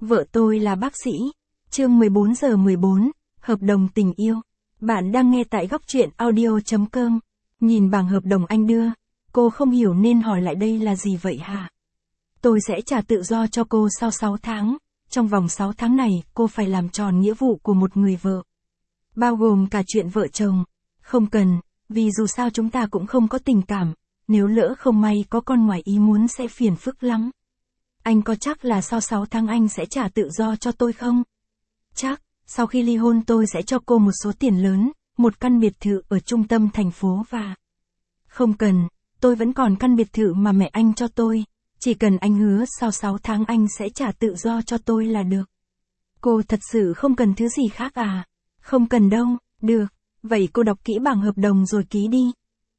Vợ tôi là bác sĩ. Chương 14/14, hợp đồng tình yêu. Bạn đang nghe tại góc truyện audio.com. Nhìn bảng hợp đồng anh đưa, cô không hiểu nên hỏi lại đây là gì vậy hả? Tôi sẽ trả tự do cho cô sau 6 tháng. Trong vòng 6 tháng này, cô phải làm tròn nghĩa vụ của một người vợ. Bao gồm cả chuyện vợ chồng. Không cần, vì dù sao chúng ta cũng không có tình cảm. Nếu lỡ không may có con ngoài ý muốn sẽ phiền phức lắm. Anh có chắc là sau 6 tháng anh sẽ trả tự do cho tôi không? Chắc, sau khi ly hôn tôi sẽ cho cô một số tiền lớn, một căn biệt thự ở trung tâm thành phố và... Không cần, tôi vẫn còn căn biệt thự mà mẹ anh cho tôi, chỉ cần anh hứa sau 6 tháng anh sẽ trả tự do cho tôi là được. Cô thật sự không cần thứ gì khác à? Không cần đâu, được, vậy cô đọc kỹ bảng hợp đồng rồi ký đi.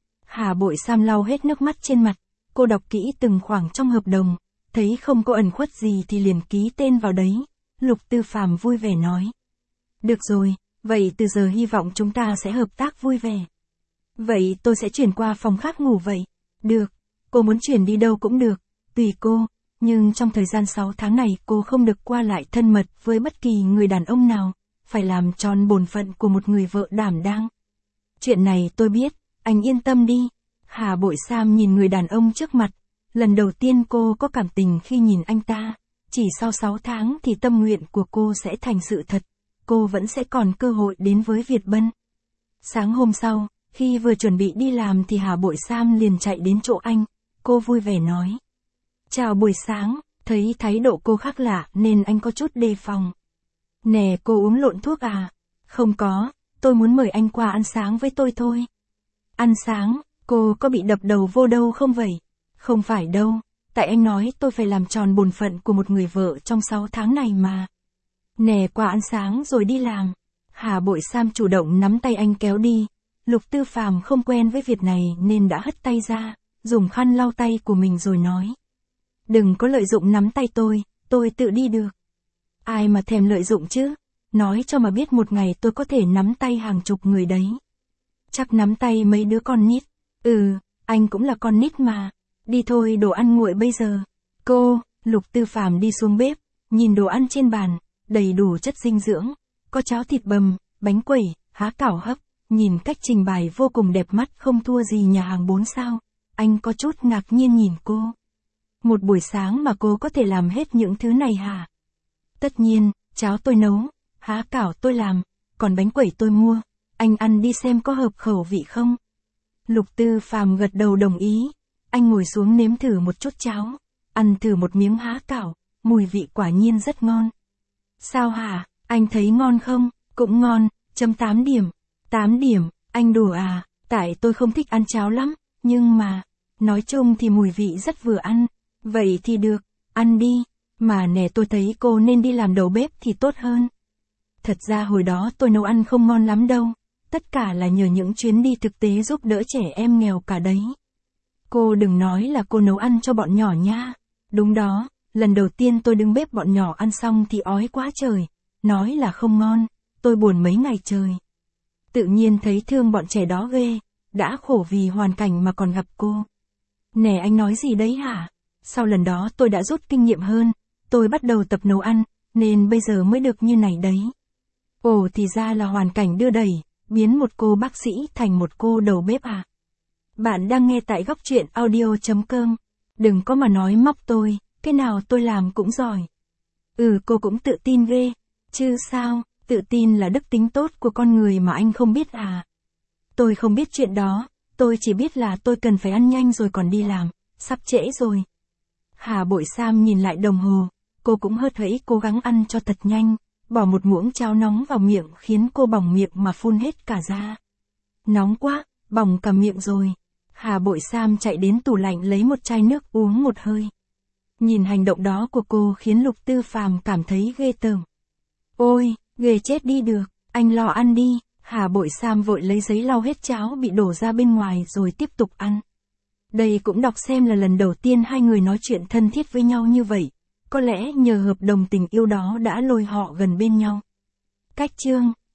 Hà Bội Sam lau hết nước mắt trên mặt, cô đọc kỹ từng khoảng trong hợp đồng, thấy không có ẩn khuất gì thì liền ký tên vào đấy. Lục Tư Phàm vui vẻ nói. Được rồi, vậy từ giờ hy vọng chúng ta sẽ hợp tác vui vẻ. Vậy tôi sẽ chuyển qua phòng khác ngủ vậy. Được, cô muốn chuyển đi đâu cũng được, tùy cô, nhưng trong thời gian 6 tháng này cô không được qua lại thân mật với bất kỳ người đàn ông nào, phải làm tròn bổn phận của một người vợ đảm đang. Chuyện này tôi biết, anh yên tâm đi. Hà Bội Sam nhìn người đàn ông trước mặt, lần đầu tiên cô có cảm tình khi nhìn anh ta. Chỉ sau 6 tháng thì tâm nguyện của cô sẽ thành sự thật, cô vẫn sẽ còn cơ hội đến với Việt Bân. Sáng hôm sau, khi vừa chuẩn bị đi làm thì Hà Bội Sam liền chạy đến chỗ anh, cô vui vẻ nói. Chào buổi sáng, thấy thái độ cô khác lạ nên anh có chút đề phòng. Nè cô uống lộn thuốc à? Không có, tôi muốn mời anh qua ăn sáng với tôi thôi. Ăn sáng, cô có bị đập đầu vô đâu không vậy? Không phải đâu. Tại anh nói tôi phải làm tròn bổn phận của một người vợ trong 6 tháng này mà. Nè qua ăn sáng rồi đi làm. Hà Bội Sam chủ động nắm tay anh kéo đi. Lục Tư Phàm không quen với việc này nên đã hất tay ra, dùng khăn lau tay của mình rồi nói. Đừng có lợi dụng nắm tay tôi tự đi được. Ai mà thèm lợi dụng chứ? Nói cho mà biết một ngày tôi có thể nắm tay hàng chục người đấy. Chắc nắm tay mấy đứa con nít. Anh cũng là con nít mà. Đi thôi đồ ăn nguội bây giờ. Cô, Lục Tư Phàm đi xuống bếp, nhìn đồ ăn trên bàn, đầy đủ chất dinh dưỡng, có cháo thịt bằm, bánh quẩy, há cảo hấp, nhìn cách trình bày vô cùng đẹp mắt không thua gì nhà hàng 4 sao. Anh có chút ngạc nhiên nhìn cô. Một buổi sáng mà cô có thể làm hết những thứ này hả? Tất nhiên, cháo tôi nấu, há cảo tôi làm, còn bánh quẩy tôi mua, anh ăn đi xem có hợp khẩu vị không? Lục Tư Phàm gật đầu đồng ý. Anh ngồi xuống nếm thử một chút cháo, ăn thử một miếng há cảo, mùi vị quả nhiên rất ngon. Sao hả, anh thấy ngon không? Cũng ngon, chấm 8 điểm. 8 điểm, anh đùa à, tại tôi không thích ăn cháo lắm, nhưng mà, nói chung thì mùi vị rất vừa ăn. Vậy thì được, ăn đi, mà nè tôi thấy cô nên đi làm đầu bếp thì tốt hơn. Thật ra hồi đó tôi nấu ăn không ngon lắm đâu, tất cả là nhờ những chuyến đi thực tế giúp đỡ trẻ em nghèo cả đấy. Cô đừng nói là cô nấu ăn cho bọn nhỏ nha. Đúng đó, lần đầu tiên tôi đứng bếp bọn nhỏ ăn xong thì ói quá trời. Nói là không ngon, tôi buồn mấy ngày trời. Tự nhiên thấy thương bọn trẻ đó ghê, đã khổ vì hoàn cảnh mà còn gặp cô. Nè anh nói gì đấy hả? Sau lần đó tôi đã rút kinh nghiệm hơn, tôi bắt đầu tập nấu ăn, nên bây giờ mới được như này đấy. Ồ thì ra là hoàn cảnh đưa đẩy, biến một cô bác sĩ thành một cô đầu bếp à? Bạn đang nghe tại góc truyện audio.com. Đừng có mà nói móc tôi, cái nào tôi làm cũng giỏi. Cô cũng tự tin ghê. Chứ sao, tự tin là đức tính tốt của con người mà anh không biết à? Tôi không biết chuyện đó, tôi chỉ biết là tôi cần phải ăn nhanh rồi còn đi làm, sắp trễ rồi. Hà Bội Sam nhìn lại đồng hồ, cô cũng hớt hẫy cố gắng ăn cho thật nhanh, bỏ một muỗng cháo nóng vào miệng khiến cô bỏng miệng mà phun hết cả ra. Nóng quá, bỏng cả miệng rồi. Hà Bội Sam chạy đến tủ lạnh lấy một chai nước uống một hơi. Nhìn hành động đó của cô khiến Lục Tư Phàm cảm thấy ghê tởm. Ôi, ghê chết đi được, anh lo ăn đi. Hà Bội Sam vội lấy giấy lau hết cháo bị đổ ra bên ngoài rồi tiếp tục ăn. Đây cũng đọc xem là lần đầu tiên hai người nói chuyện thân thiết với nhau như vậy. Có lẽ nhờ hợp đồng tình yêu đó đã lôi họ gần bên nhau. Cách chương